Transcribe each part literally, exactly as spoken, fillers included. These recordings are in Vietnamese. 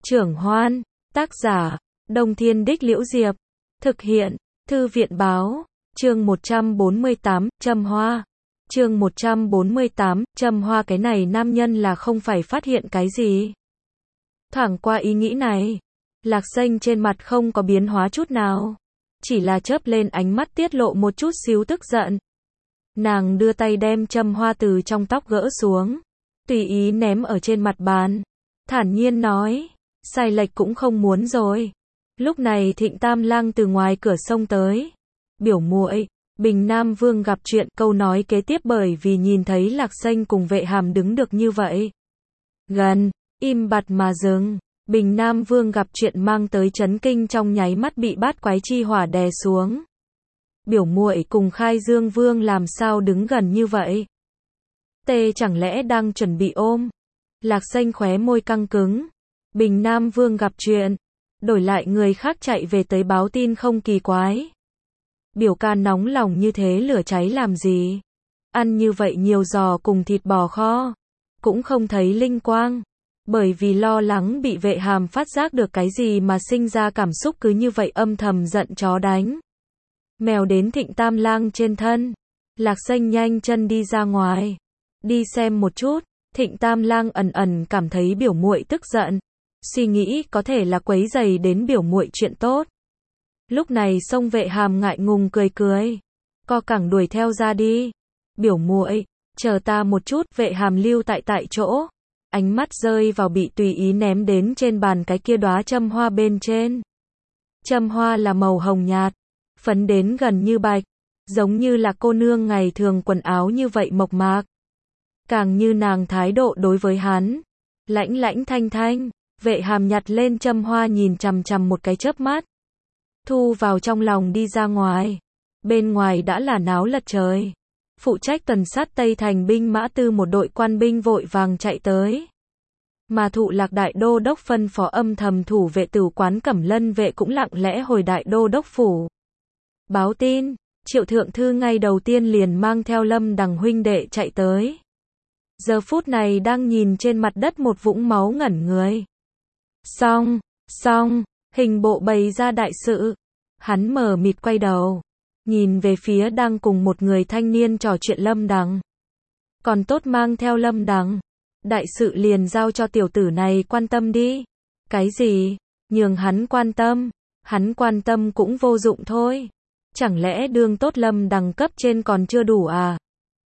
Trưởng Hoan, tác giả, Đông Thiên Đích Liễu Diệp, thực hiện, Thư viện Báo, chương một trăm bốn mươi tám, Châm Hoa. Chương một trăm bốn mươi tám, Châm Hoa. Cái này nam nhân là không phải phát hiện cái gì. Thoảng qua ý nghĩ này, Lạc Xanh trên mặt không có biến hóa chút nào, chỉ là chớp lên ánh mắt tiết lộ một chút xíu tức giận. Nàng đưa tay đem châm hoa từ trong tóc gỡ xuống, tùy ý ném ở trên mặt bàn, thản nhiên nói, sai lệch cũng không muốn rồi. Lúc này Thịnh Tam Lang từ ngoài cửa xông tới. Biểu muội, Bình Nam Vương gặp chuyện. Câu nói kế tiếp bởi vì nhìn thấy Lạc Xanh cùng Vệ Hàm đứng được như vậy gần, im bặt mà dừng. Bình Nam Vương gặp chuyện mang tới chấn kinh trong nháy mắt bị bát quái chi hỏa đè xuống. Biểu muội cùng Khai Dương Vương làm sao đứng gần như vậy? Tê chẳng lẽ đang chuẩn bị ôm? Lạc Xanh khóe môi căng cứng. Bình Nam Vương gặp chuyện, đổi lại người khác chạy về tới báo tin không kỳ quái. Biểu ca nóng lòng như thế lửa cháy làm gì? Ăn như vậy nhiều giò cùng thịt bò kho, cũng không thấy linh quang. Bởi vì lo lắng bị Vệ Hàm phát giác được cái gì mà sinh ra cảm xúc cứ như vậy âm thầm giận chó đánh mèo đến Thịnh Tam Lang trên thân. Lạc Xanh nhanh chân đi ra ngoài, đi xem một chút. Thịnh Tam Lang ẩn ẩn cảm thấy biểu muội tức giận, suy nghĩ có thể là quấy rầy đến biểu muội chuyện tốt. Lúc này Song Vệ Hàm ngại ngùng cười cười, co cẳng đuổi theo ra đi. Biểu muội, chờ ta một chút. Vệ Hàm lưu tại tại chỗ, ánh mắt rơi vào bị tùy ý ném đến trên bàn cái kia đóa châm hoa bên trên. Châm hoa là màu hồng nhạt, phấn đến gần như bạch, giống như là cô nương ngày thường quần áo như vậy mộc mạc. Càng như nàng thái độ đối với hắn, lãnh lãnh thanh thanh. Vệ Hàm nhặt lên châm hoa nhìn chằm chằm một cái chớp mắt, thu vào trong lòng đi ra ngoài. Bên ngoài đã là náo lật trời. Phụ trách tuần sát Tây Thành binh mã tư một đội quan binh vội vàng chạy tới. Mà Thụ Lạc đại đô đốc phân phó âm thầm thủ vệ Tửu quán Cẩm Lân vệ cũng lặng lẽ hồi đại đô đốc phủ báo tin. Triệu thượng thư ngay đầu tiên liền mang theo Lâm Đằng huynh đệ chạy tới. Giờ phút này đang nhìn trên mặt đất một vũng máu ngẩn người. Xong, xong, hình bộ bày ra đại sự. Hắn mờ mịt quay đầu, nhìn về phía đang cùng một người thanh niên trò chuyện Lâm Đằng. Còn tốt mang theo Lâm Đằng, đại sự liền giao cho tiểu tử này quan tâm đi. Cái gì? Nhường hắn quan tâm? Hắn quan tâm cũng vô dụng thôi. Chẳng lẽ đương tốt Lâm Đằng cấp trên còn chưa đủ à?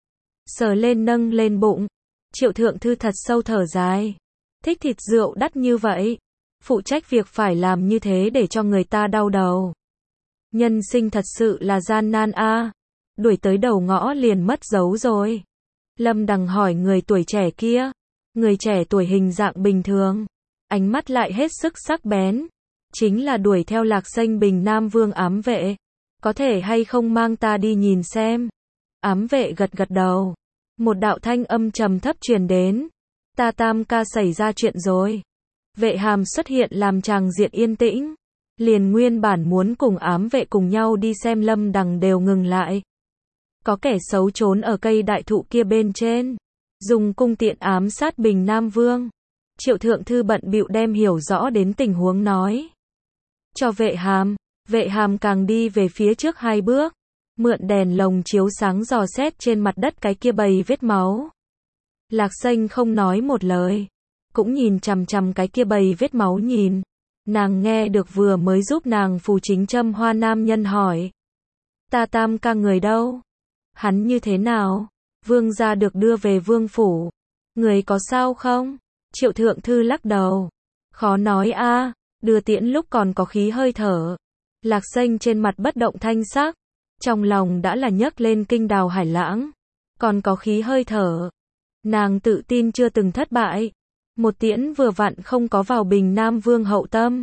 Sờ lên nâng lên bụng, Triệu thượng thư thật sâu thở dài. Thích thịt rượu đắt như vậy, phụ trách việc phải làm như thế để cho người ta đau đầu. Nhân sinh thật sự là gian nan a. À. Đuổi tới đầu ngõ liền mất dấu rồi. Lâm Đằng hỏi người tuổi trẻ kia. Người trẻ tuổi hình dạng bình thường, ánh mắt lại hết sức sắc bén. Chính là đuổi theo Lạc Xanh Bình Nam Vương ám vệ. Có thể hay không mang ta đi nhìn xem? Ám vệ gật gật đầu. Một đạo thanh âm trầm thấp truyền đến. Ta Tam ca xảy ra chuyện rồi. Vệ Hàm xuất hiện làm tràng diện yên tĩnh. Liền nguyên bản muốn cùng ám vệ cùng nhau đi xem Lâm Đằng đều ngừng lại. Có kẻ xấu trốn ở cây đại thụ kia bên trên, dùng cung tiện ám sát Bình Nam Vương. Triệu thượng thư bận bịu đem hiểu rõ đến tình huống nói cho Vệ Hàm. Vệ Hàm càng đi về phía trước hai bước, mượn đèn lồng chiếu sáng dò xét trên mặt đất cái kia bầy vết máu. Lạc Xanh không nói một lời, cũng nhìn chằm chằm cái kia bầy vết máu nhìn. Nàng nghe được vừa mới giúp nàng phù chính châm hoa nam nhân hỏi. Ta Tam ca người đâu? Hắn như thế nào? Vương gia được đưa về vương phủ. Người có sao không? Triệu thượng thư lắc đầu. Khó nói a, à, đưa tiễn lúc còn có khí hơi thở. Lạc Xanh trên mặt bất động thanh sắc, trong lòng đã là nhấc lên kinh đào hải lãng. Còn có khí hơi thở. Nàng tự tin chưa từng thất bại. Một tiễn vừa vặn không có vào Bình Nam Vương hậu tâm.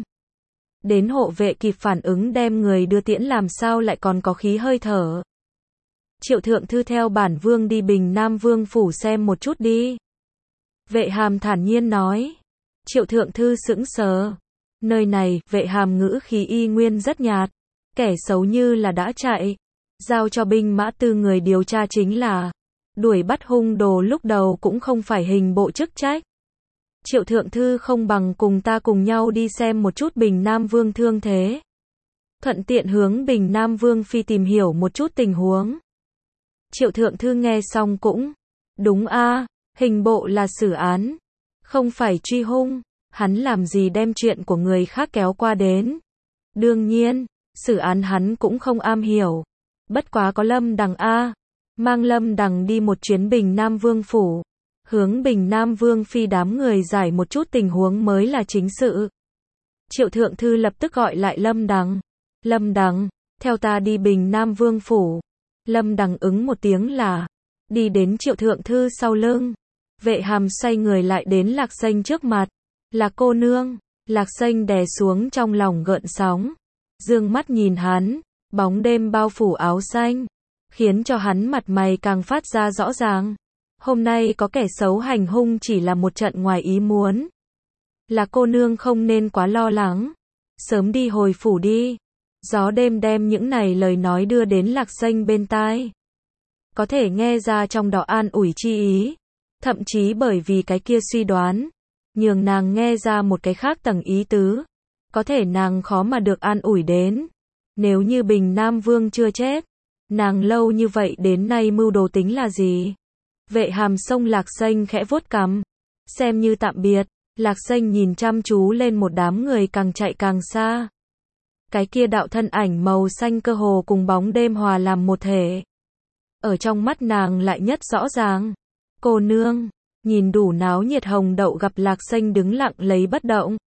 Đến hộ vệ kịp phản ứng đem người đưa tiễn làm sao lại còn có khí hơi thở. Triệu thượng thư theo bản vương đi Bình Nam Vương phủ xem một chút đi. Vệ Hàm thản nhiên nói. Triệu thượng thư sững sờ. Nơi này, Vệ Hàm ngữ khí y nguyên rất nhạt. Kẻ xấu như là đã chạy. Giao cho binh mã tư người điều tra chính là. Đuổi bắt hung đồ lúc đầu cũng không phải hình bộ chức trách. Triệu thượng thư không bằng cùng ta cùng nhau đi xem một chút Bình Nam Vương thương thế. Thuận tiện hướng Bình Nam Vương phi tìm hiểu một chút tình huống. Triệu thượng thư nghe xong cũng, đúng a, hình bộ là xử án, không phải truy hung, hắn làm gì đem chuyện của người khác kéo qua đến. Đương nhiên, xử án hắn cũng không am hiểu, bất quá có Lâm Đằng a, mang Lâm Đằng đi một chuyến Bình Nam Vương phủ, hướng Bình Nam Vương phi đám người giải một chút tình huống mới là chính sự. Triệu thượng thư lập tức gọi lại Lâm Đằng. Lâm Đằng, theo ta đi Bình Nam Vương phủ. Lâm Đằng ứng một tiếng là, đi đến Triệu thượng thư sau lưng. Vệ Hàm xoay người lại đến Lạc Xanh trước mặt. Là cô nương. Lạc Xanh đè xuống trong lòng gợn sóng, dương mắt nhìn hắn, bóng đêm bao phủ áo xanh, khiến cho hắn mặt mày càng phát ra rõ ràng. Hôm nay có kẻ xấu hành hung chỉ là một trận ngoài ý muốn. Là cô nương không nên quá lo lắng, sớm đi hồi phủ đi. Gió đêm đem những này lời nói đưa đến Lạc Xanh bên tai. Có thể nghe ra trong đó an ủi chi ý, thậm chí bởi vì cái kia suy đoán, nhường nàng nghe ra một cái khác tầng ý tứ. Có thể nàng khó mà được an ủi đến. Nếu như Bình Nam Vương chưa chết, nàng lâu như vậy đến nay mưu đồ tính là gì? Vệ Hàm xông Lạc Xanh khẽ vuốt cằm, xem như tạm biệt. Lạc Xanh nhìn chăm chú lên một đám người càng chạy càng xa. Cái kia đạo thân ảnh màu xanh cơ hồ cùng bóng đêm hòa làm một thể. Ở trong mắt nàng lại nhất rõ ràng. Cô nương, nhìn đủ náo nhiệt Hồng Đậu gặp Lạc Xanh đứng lặng lấy bất động.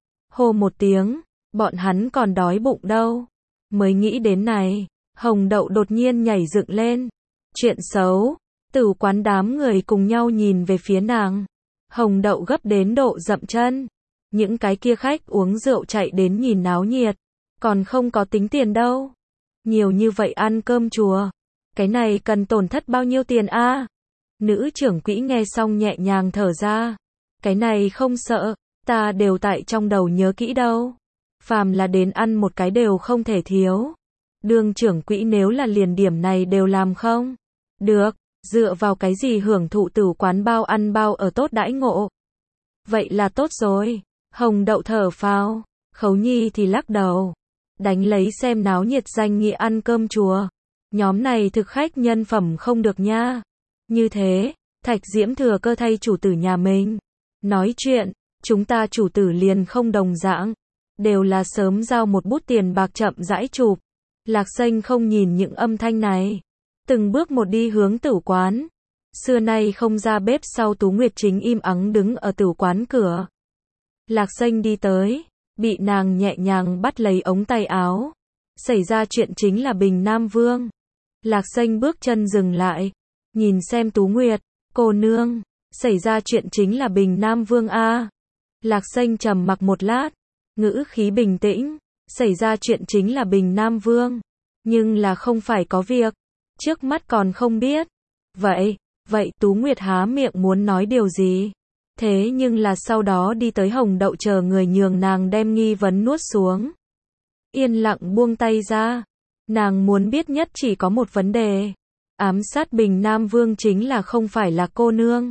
Hô một tiếng, bọn hắn còn đói bụng đâu. Mới nghĩ đến này, Hồng Đậu đột nhiên nhảy dựng lên. Chuyện xấu, Tử quán đám người cùng nhau nhìn về phía nàng. Hồng Đậu gấp đến độ dậm chân. Những cái kia khách uống rượu chạy đến nhìn náo nhiệt, còn không có tính tiền đâu. Nhiều như vậy ăn cơm chùa, cái này cần tổn thất bao nhiêu tiền a? Nữ trưởng quỹ nghe xong nhẹ nhàng thở ra. Cái này không sợ, ta đều tại trong đầu nhớ kỹ đâu. Phàm là đến ăn một cái đều không thể thiếu. Đường trưởng quỹ nếu là liền điểm này đều làm không được, dựa vào cái gì hưởng thụ Tử quán bao ăn bao ở tốt đãi ngộ. Vậy là tốt rồi. Hồng Đậu thở phào, Khấu Nhi thì lắc đầu. Đánh lấy xem náo nhiệt danh nghĩa ăn cơm chùa. Nhóm này thực khách nhân phẩm không được nha. Như thế, Thạch Diễm thừa cơ thay chủ tử nhà mình nói chuyện, chúng ta chủ tử liền không đồng dạng, đều là sớm giao một bút tiền bạc chậm rãi chụp. Lạc Xanh không nhìn những âm thanh này, từng bước một đi hướng tử quán. Xưa nay không ra bếp sau Tú Nguyệt chính im ắng đứng ở tử quán cửa. Lạc Xanh đi tới, bị nàng nhẹ nhàng bắt lấy ống tay áo. Xảy ra chuyện chính là Bình Nam Vương. Lạc Xanh bước chân dừng lại, nhìn xem Tú Nguyệt, cô nương, xảy ra chuyện chính là Bình Nam Vương a. Lạc Xanh trầm mặc một lát, ngữ khí bình tĩnh, xảy ra chuyện chính là Bình Nam Vương, nhưng là không phải có việc, trước mắt còn không biết. Vậy, vậy Tú Nguyệt há miệng muốn nói điều gì? Thế nhưng là sau đó đi tới Hồng Đậu chờ người nhường nàng đem nghi vấn nuốt xuống. Yên lặng buông tay ra, nàng muốn biết nhất chỉ có một vấn đề. Ám sát Bình Nam Vương chính là không phải là cô nương.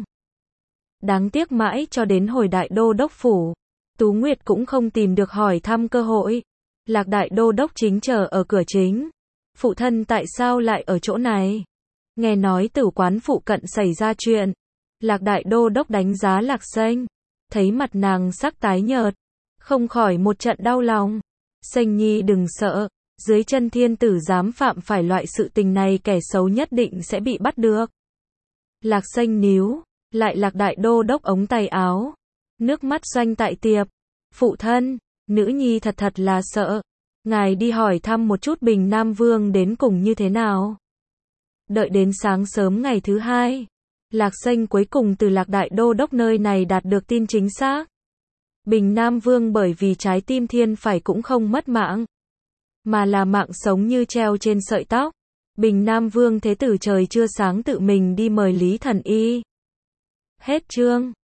Đáng tiếc mãi cho đến hồi đại đô đốc phủ, Tú Nguyệt cũng không tìm được hỏi thăm cơ hội. Lạc đại đô đốc chính chờ ở cửa chính. Phụ thân tại sao lại ở chỗ này? Nghe nói tử quán phụ cận xảy ra chuyện. Lạc đại đô đốc đánh giá Lạc Xanh, thấy mặt nàng sắc tái nhợt, không khỏi một trận đau lòng. Xanh nhi đừng sợ, dưới chân thiên tử dám phạm phải loại sự tình này kẻ xấu nhất định sẽ bị bắt được. Lạc Xanh níu lại Lạc đại đô đốc ống tay áo, nước mắt doanh tại tiệp. Phụ thân, nữ nhi thật thật là sợ. Ngài đi hỏi thăm một chút Bình Nam Vương đến cùng như thế nào. Đợi đến sáng sớm ngày thứ hai, Lạc Xanh cuối cùng từ Lạc đại đô đốc nơi này đạt được tin chính xác. Bình Nam Vương bởi vì trái tim thiên phải cũng không mất mạng, mà là mạng sống như treo trên sợi tóc. Bình Nam Vương thế tử trời chưa sáng tự mình đi mời Lý Thần Y. Hết chương.